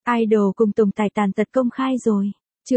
Idol cùng tồn tại tàn tật công khai rồi.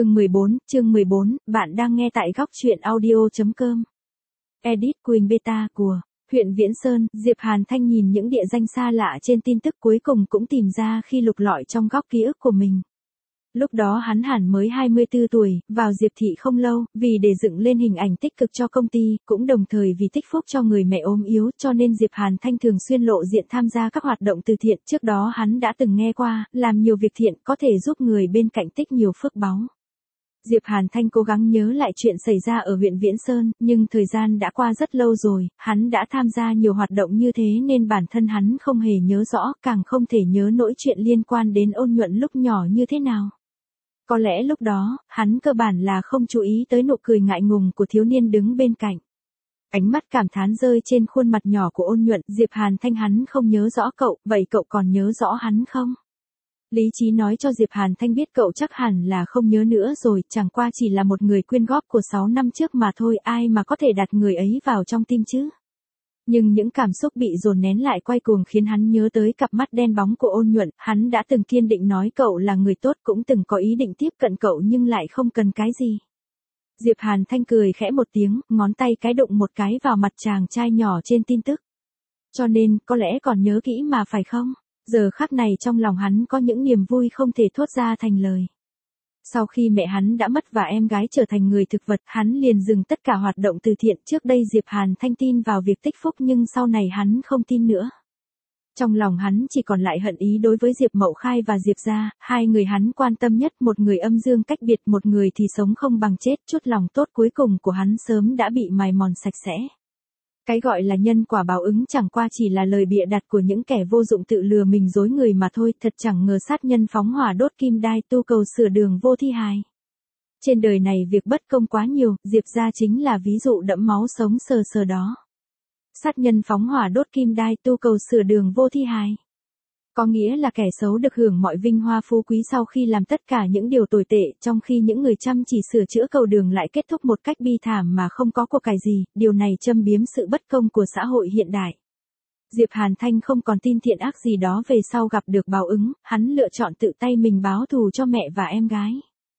Chương 14, bạn đang nghe tại góc truyện audio.com. Edit Queen Beta của huyện Viễn Sơn, Diệp Hàn Thanh nhìn những địa danh xa lạ trên tin tức cuối cùng cũng tìm ra khi lục lọi trong góc ký ức của mình. Lúc đó hắn hẳn mới 24 tuổi, vào Diệp Thị không lâu, vì để dựng lên hình ảnh tích cực cho công ty, cũng đồng thời vì tích phúc cho người mẹ ốm yếu cho nên Diệp Hàn Thanh thường xuyên lộ diện tham gia các hoạt động từ thiện. Trước đó hắn đã từng nghe qua, làm nhiều việc thiện có thể giúp người bên cạnh tích nhiều phước báu. Diệp Hàn Thanh cố gắng nhớ lại chuyện xảy ra ở huyện Viễn Sơn, nhưng thời gian đã qua rất lâu rồi, hắn đã tham gia nhiều hoạt động như thế nên bản thân hắn không hề nhớ rõ, càng không thể nhớ nỗi chuyện liên quan đến Ôn Nhuận lúc nhỏ như thế nào. Có lẽ lúc đó, hắn cơ bản là không chú ý tới nụ cười ngại ngùng của thiếu niên đứng bên cạnh. Ánh mắt cảm thán rơi trên khuôn mặt nhỏ của Ôn Nhuận, Diệp Hàn Thanh hắn không nhớ rõ cậu, vậy cậu còn nhớ rõ hắn không? Lý trí nói cho Diệp Hàn Thanh biết cậu chắc hẳn là không nhớ nữa rồi, chẳng qua chỉ là một người quyên góp của 6 năm trước mà thôi, ai mà có thể đặt người ấy vào trong tim chứ. Nhưng những cảm xúc bị dồn nén lại quay cuồng khiến hắn nhớ tới cặp mắt đen bóng của Ôn Nhuận, hắn đã từng kiên định nói cậu là người tốt, cũng từng có ý định tiếp cận cậu nhưng lại không cần cái gì. Diệp Hàn Thanh cười khẽ một tiếng, ngón tay cái đụng một cái vào mặt chàng trai nhỏ trên tin tức. Cho nên, có lẽ còn nhớ kỹ mà phải không? Giờ khắc này trong lòng hắn có những niềm vui không thể thốt ra thành lời. Sau khi mẹ hắn đã mất và em gái trở thành người thực vật, hắn liền dừng tất cả hoạt động từ thiện. Trước đây Diệp Hàn Thanh tin vào việc tích phúc nhưng sau này hắn không tin nữa. Trong lòng hắn chỉ còn lại hận ý đối với Diệp Mậu Khai và Diệp gia, hai người hắn quan tâm nhất, một người âm dương cách biệt, một người thì sống không bằng chết. Chút lòng tốt cuối cùng của hắn sớm đã bị mài mòn sạch sẽ. Cái gọi là nhân quả báo ứng chẳng qua chỉ là lời bịa đặt của những kẻ vô dụng tự lừa mình dối người mà thôi, thật chẳng ngờ sát nhân phóng hỏa đốt kim đai, tu cầu sửa đường vô thi hài. Trên đời này việc bất công quá nhiều, Diệp gia chính là ví dụ đẫm máu sống sờ sờ đó. Sát nhân phóng hỏa đốt kim đai, tu cầu sửa đường vô thi hài. Có nghĩa là kẻ xấu được hưởng mọi vinh hoa phú quý sau khi làm tất cả những điều tồi tệ, trong khi những người chăm chỉ sửa chữa cầu đường lại kết thúc một cách bi thảm mà không có của cải gì, điều này châm biếm sự bất công của xã hội hiện đại. Diệp Hàn Thanh không còn tin thiện ác gì đó về sau gặp được báo ứng, hắn lựa chọn tự tay mình báo thù cho mẹ và em gái.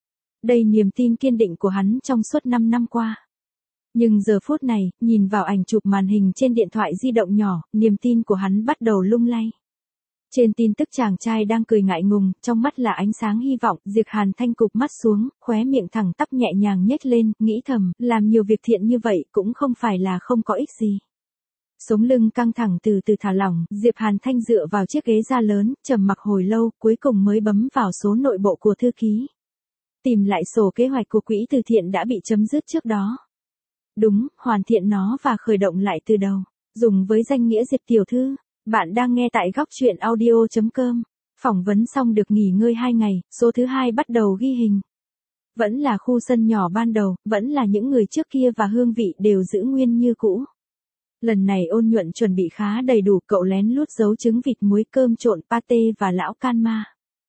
Đây niềm tin kiên định của hắn trong suốt 5 năm qua. Nhưng giờ phút này, nhìn vào ảnh chụp màn hình trên điện thoại di động nhỏ, niềm tin của hắn bắt đầu lung lay. Trên tin tức chàng trai đang cười ngại ngùng, trong mắt là ánh sáng hy vọng, Diệp Hàn Thanh cụp mắt xuống, khóe miệng thẳng tắp nhẹ nhàng nhếch lên, nghĩ thầm, làm nhiều việc thiện như vậy cũng không phải là không có ích gì. Sống lưng căng thẳng từ từ thả lỏng, Diệp Hàn Thanh dựa vào chiếc ghế da lớn, trầm mặc hồi lâu, cuối cùng mới bấm vào số nội bộ của thư ký. Tìm lại sổ kế hoạch của quỹ từ thiện đã bị chấm dứt trước đó. Đúng, hoàn thiện nó và khởi động lại từ đầu, dùng với danh nghĩa Diệp tiểu thư. Bạn đang nghe tại góc truyện audio.com. Phỏng vấn xong được nghỉ ngơi 2 ngày, số thứ 2 bắt đầu ghi hình. Vẫn là khu sân nhỏ ban đầu, vẫn là những người trước kia và hương vị đều giữ nguyên như cũ. Lần này Ôn Nhuận chuẩn bị khá đầy đủ, cậu lén lút giấu trứng vịt muối, cơm trộn, pate và lão can ma.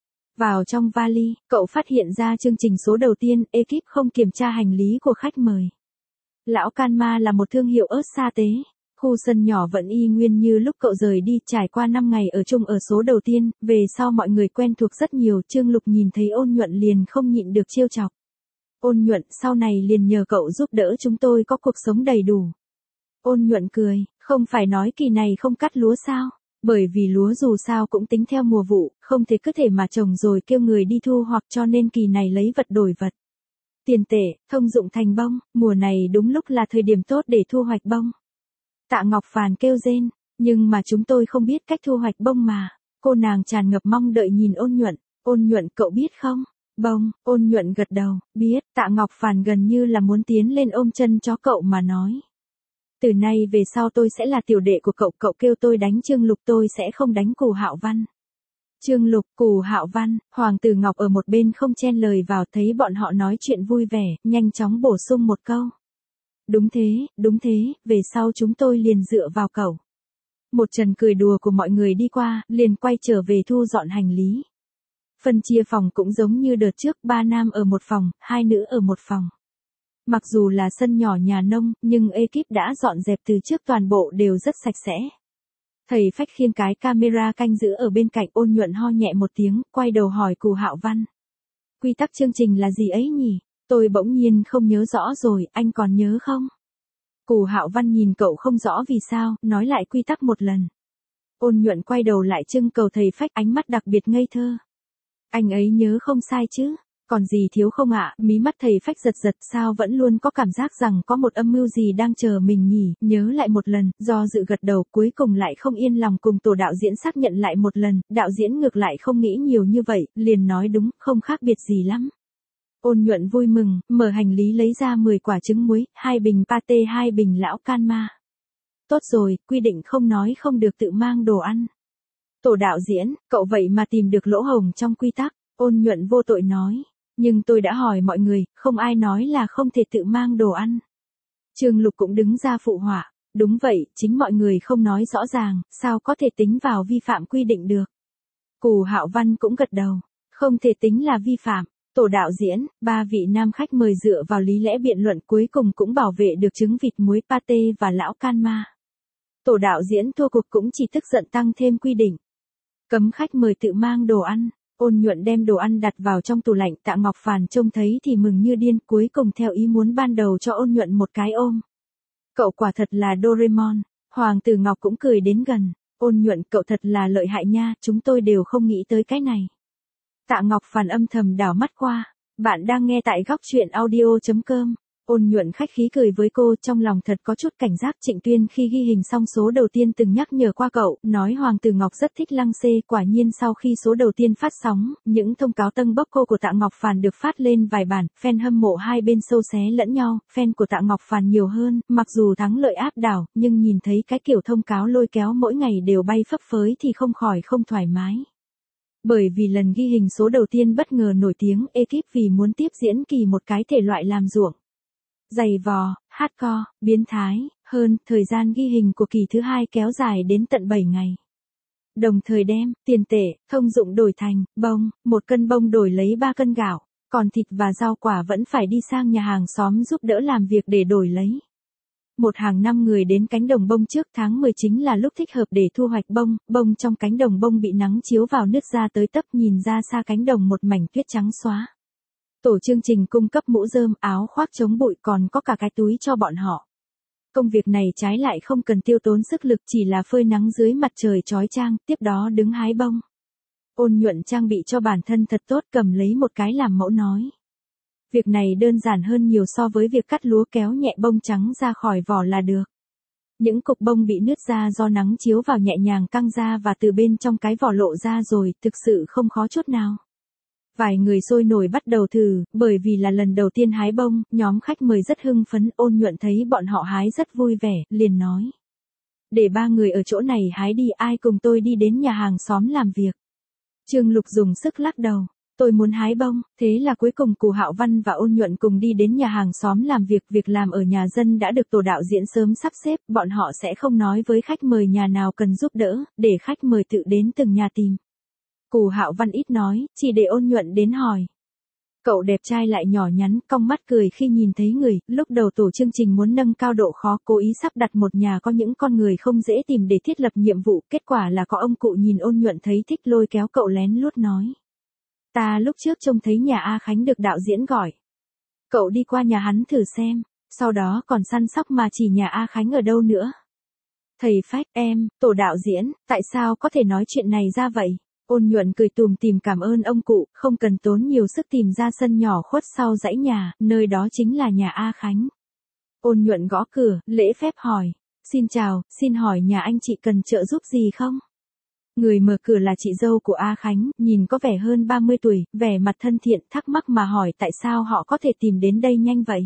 Vào trong vali, cậu phát hiện ra chương trình số đầu tiên, ekip không kiểm tra hành lý của khách mời. Lão can ma là một thương hiệu ớt sa tế. Khu sân nhỏ vẫn y nguyên như lúc cậu rời đi, trải qua 5 ngày ở chung ở số đầu tiên, về sau mọi người quen thuộc rất nhiều, Trương Lục nhìn thấy Ôn Nhuận liền không nhịn được trêu chọc. Ôn Nhuận, sau này liền nhờ cậu giúp đỡ chúng tôi có cuộc sống đầy đủ. Ôn Nhuận cười, không phải nói kỳ này không cắt lúa sao? Bởi vì lúa dù sao cũng tính theo mùa vụ, không thể cứ thể mà trồng rồi kêu người đi thu hoặc cho nên kỳ này lấy vật đổi vật. Tiền tệ, thông dụng thành bông, mùa này đúng lúc là thời điểm tốt để thu hoạch bông. Tạ Ngọc Phàn kêu rên, nhưng mà chúng tôi không biết cách thu hoạch bông mà. Cô nàng tràn ngập mong đợi nhìn Ôn Nhuận, Ôn Nhuận cậu biết không? Bông, Ôn Nhuận gật đầu, biết. Tạ Ngọc Phàn gần như là muốn tiến lên ôm chân chó cậu mà nói. Từ nay về sau tôi sẽ là tiểu đệ của cậu, cậu kêu tôi đánh Trương Lục tôi sẽ không đánh Cù Hạo Văn. Trương Lục, Cù Hạo Văn, Hoàng tử Ngọc ở một bên không chen lời vào, thấy bọn họ nói chuyện vui vẻ, nhanh chóng bổ sung một câu. Đúng thế, về sau chúng tôi liền dựa vào cậu. Một trần cười đùa của mọi người đi qua, liền quay trở về thu dọn hành lý. Phân chia phòng cũng giống như đợt trước, 3 nam ở một phòng, 2 nữ ở một phòng. Mặc dù là sân nhỏ nhà nông, nhưng ekip đã dọn dẹp từ trước toàn bộ đều rất sạch sẽ. Thầy Phách khiêng cái camera canh giữ ở bên cạnh, Ôn Nhuận ho nhẹ một tiếng, quay đầu hỏi Cù Hạo Văn. Quy tắc chương trình là gì ấy nhỉ? Tôi bỗng nhiên không nhớ rõ rồi, anh còn nhớ không? Cù Hạo Văn nhìn cậu không rõ vì sao, nói lại quy tắc một lần. Ôn Nhuận quay đầu lại trưng cầu thầy Phách, ánh mắt đặc biệt ngây thơ. Anh ấy nhớ không sai chứ? Còn gì thiếu không ạ? Mí mắt thầy Phách giật giật, sao vẫn luôn có cảm giác rằng có một âm mưu gì đang chờ mình nhỉ? Nhớ lại một lần, do dự gật đầu, cuối cùng lại không yên lòng cùng tổ đạo diễn xác nhận lại một lần, đạo diễn ngược lại không nghĩ nhiều như vậy, liền nói đúng, không khác biệt gì lắm. Ôn Nhuận vui mừng, mở hành lý lấy ra 10 quả trứng muối, 2 bình pate, 2 bình lão can ma. Tốt rồi, quy định không nói không được tự mang đồ ăn. Tổ đạo diễn, cậu vậy mà tìm được lỗ hổng trong quy tắc. Ôn Nhuận vô tội nói. Nhưng tôi đã hỏi mọi người, không ai nói là không thể tự mang đồ ăn. Trương Lục cũng đứng ra phụ họa. Đúng vậy, chính mọi người không nói rõ ràng, sao có thể tính vào vi phạm quy định được. Cù Hạo Văn cũng gật đầu. Không thể tính là vi phạm. Tổ đạo diễn, 3 vị nam khách mời dựa vào lý lẽ biện luận cuối cùng cũng bảo vệ được trứng vịt muối pate và lão can ma. Tổ đạo diễn thua cuộc cũng chỉ tức giận tăng thêm quy định. Cấm khách mời tự mang đồ ăn. Ôn Nhuận đem đồ ăn đặt vào trong tủ lạnh, Tạ Ngọc Phàn trông thấy thì mừng như điên, cuối cùng theo ý muốn ban đầu cho Ôn Nhuận một cái ôm. Cậu quả thật là Doraemon. Hoàng tử Ngọc cũng cười đến gần. Ôn Nhuận, cậu thật là lợi hại nha, chúng tôi đều không nghĩ tới cái này. Tạ Ngọc Phàn âm thầm đảo mắt qua. Bạn đang nghe tại góc truyện audio.com. Ôn Nhuận khách khí cười với cô, trong lòng thật có chút cảnh giác. Trịnh Tuyên khi ghi hình xong số đầu tiên từng nhắc nhở qua cậu, nói Hoàng tử Ngọc rất thích Lăng Xê. Quả nhiên sau khi số đầu tiên phát sóng, những thông cáo tâng bốc cô của Tạ Ngọc Phàn được phát lên vài bản, fan hâm mộ hai bên xâu xé lẫn nhau, fan của Tạ Ngọc Phàn nhiều hơn, mặc dù thắng lợi áp đảo, nhưng nhìn thấy cái kiểu thông cáo lôi kéo mỗi ngày đều bay phấp phới thì không khỏi không thoải mái. Bởi vì lần ghi hình số đầu tiên bất ngờ nổi tiếng, ekip vì muốn tiếp diễn kỳ một cái thể loại làm ruộng. Dày vò, hardcore, biến thái, hơn, thời gian ghi hình của kỳ thứ 2 kéo dài đến tận 7 ngày. Đồng thời đem, tiền tệ, thông dụng đổi thành, bông, 1 cân bông đổi lấy 3 cân gạo, còn thịt và rau quả vẫn phải đi sang nhà hàng xóm giúp đỡ làm việc để đổi lấy. Một hàng năm người đến cánh đồng bông trước tháng 10 chính là lúc thích hợp để thu hoạch bông, bông trong cánh đồng bông bị nắng chiếu vào nứt ra tới tấp, nhìn ra xa cánh đồng một mảnh tuyết trắng xóa. Tổ chương trình cung cấp mũ rơm, áo khoác chống bụi, còn có cả cái túi cho bọn họ. Công việc này trái lại không cần tiêu tốn sức lực, chỉ là phơi nắng dưới mặt trời chói chang, tiếp đó đứng hái bông. Ôn Nhuận trang bị cho bản thân thật tốt, cầm lấy một cái làm mẫu nói. Việc này đơn giản hơn nhiều so với việc cắt lúa, kéo nhẹ bông trắng ra khỏi vỏ là được. Những cục bông bị nứt ra do nắng chiếu vào nhẹ nhàng căng ra và từ bên trong cái vỏ lộ ra rồi, thực sự không khó chút nào. Vài người sôi nổi bắt đầu thử, bởi vì là lần đầu tiên hái bông, nhóm khách mời rất hưng phấn. Ôn Nhuận thấy bọn họ hái rất vui vẻ, liền nói. Để 3 người ở chỗ này hái đi, ai cùng tôi đi đến nhà hàng xóm làm việc. Trương Lục dùng sức lắc đầu. Tôi muốn hái bông, thế là cuối cùng Cù Hạo Văn và Ôn Nhuận cùng đi đến nhà hàng xóm làm việc. Việc làm ở nhà dân đã được tổ đạo diễn sớm sắp xếp, bọn họ sẽ không nói với khách mời nhà nào cần giúp đỡ, để khách mời tự đến từng nhà tìm. Cù Hạo Văn ít nói, chỉ để Ôn Nhuận đến hỏi. Cậu đẹp trai lại nhỏ nhắn, cong mắt cười khi nhìn thấy người. Lúc đầu tổ chương trình muốn nâng cao độ khó, cố ý sắp đặt một nhà có những con người không dễ tìm để thiết lập nhiệm vụ. Kết quả là có ông cụ nhìn Ôn Nhuận thấy thích, lôi kéo cậu lén lút nói. Ta lúc trước trông thấy nhà A Khánh được đạo diễn gọi. Cậu đi qua nhà hắn thử xem, sau đó còn săn sóc mà chỉ nhà A Khánh ở đâu nữa. Thầy Phách, em, tổ đạo diễn, tại sao có thể nói chuyện này ra vậy? Ôn Nhuận cười tùm tìm cảm ơn ông cụ, không cần tốn nhiều sức tìm ra sân nhỏ khuất sau dãy nhà, nơi đó chính là nhà A Khánh. Ôn Nhuận gõ cửa, lễ phép hỏi. Xin chào, xin hỏi nhà anh chị cần trợ giúp gì không? Người mở cửa là chị dâu của A Khánh, nhìn có vẻ hơn 30 tuổi, vẻ mặt thân thiện, thắc mắc mà hỏi tại sao họ có thể tìm đến đây nhanh vậy.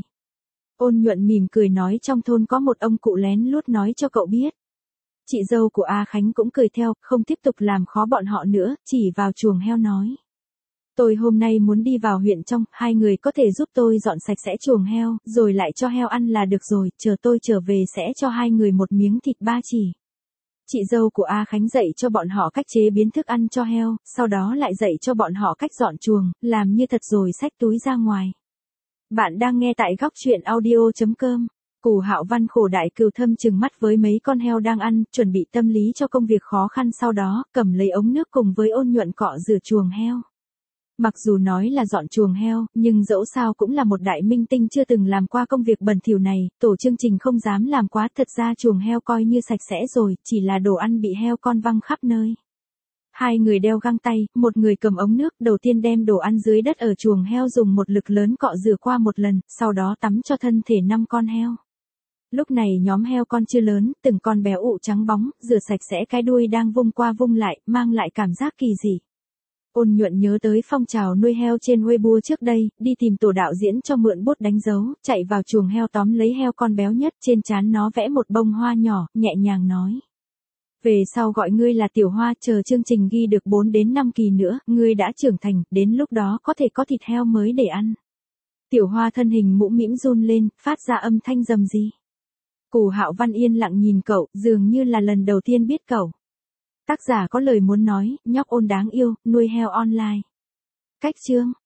Ôn Nhuận mỉm cười nói trong thôn có một ông cụ lén lút nói cho cậu biết. Chị dâu của A Khánh cũng cười theo, không tiếp tục làm khó bọn họ nữa, chỉ vào chuồng heo nói. Tôi hôm nay muốn đi vào huyện trong, 2 người có thể giúp tôi dọn sạch sẽ chuồng heo, rồi lại cho heo ăn là được rồi, chờ tôi trở về sẽ cho 2 người một miếng thịt 3 chỉ. Chị dâu của A Khánh dạy cho bọn họ cách chế biến thức ăn cho heo, sau đó lại dạy cho bọn họ cách dọn chuồng, làm như thật rồi xách túi ra ngoài. Bạn đang nghe tại góc truyện audio.com. Cù Hạo Văn khổ đại cừu thâm chừng mắt với mấy con heo đang ăn, chuẩn bị tâm lý cho công việc khó khăn sau đó, cầm lấy ống nước cùng với Ôn Nhuận cọ rửa chuồng heo. Mặc dù nói là dọn chuồng heo, nhưng dẫu sao cũng là một đại minh tinh chưa từng làm qua công việc bẩn thỉu này, tổ chương trình không dám làm quá, thật ra chuồng heo coi như sạch sẽ rồi, chỉ là đồ ăn bị heo con văng khắp nơi. Hai người đeo găng tay, một người cầm ống nước, đầu tiên đem đồ ăn dưới đất ở chuồng heo dùng một lực lớn cọ rửa qua một lần, sau đó tắm cho thân thể 5 con heo. Lúc này nhóm heo con chưa lớn, từng con béo ụ trắng bóng, rửa sạch sẽ cái đuôi đang vung qua vung lại, mang lại cảm giác kỳ dị. Ôn Nhuận nhớ tới phong trào nuôi heo trên Weibo trước đây, đi tìm tổ đạo diễn cho mượn bút đánh dấu, chạy vào chuồng heo tóm lấy heo con béo nhất, trên trán nó vẽ một bông hoa nhỏ, nhẹ nhàng nói. Về sau gọi ngươi là Tiểu Hoa, chờ chương trình ghi được 4 đến 5 kỳ nữa, ngươi đã trưởng thành, đến lúc đó có thể có thịt heo mới để ăn. Tiểu Hoa thân hình mũm mĩm run lên, phát ra âm thanh rầm rì. Cù Hạo Văn yên lặng nhìn cậu, dường như là lần đầu tiên biết cậu. Tác giả có lời muốn nói, nhóc Ôn đáng yêu, nuôi heo online. Cách chương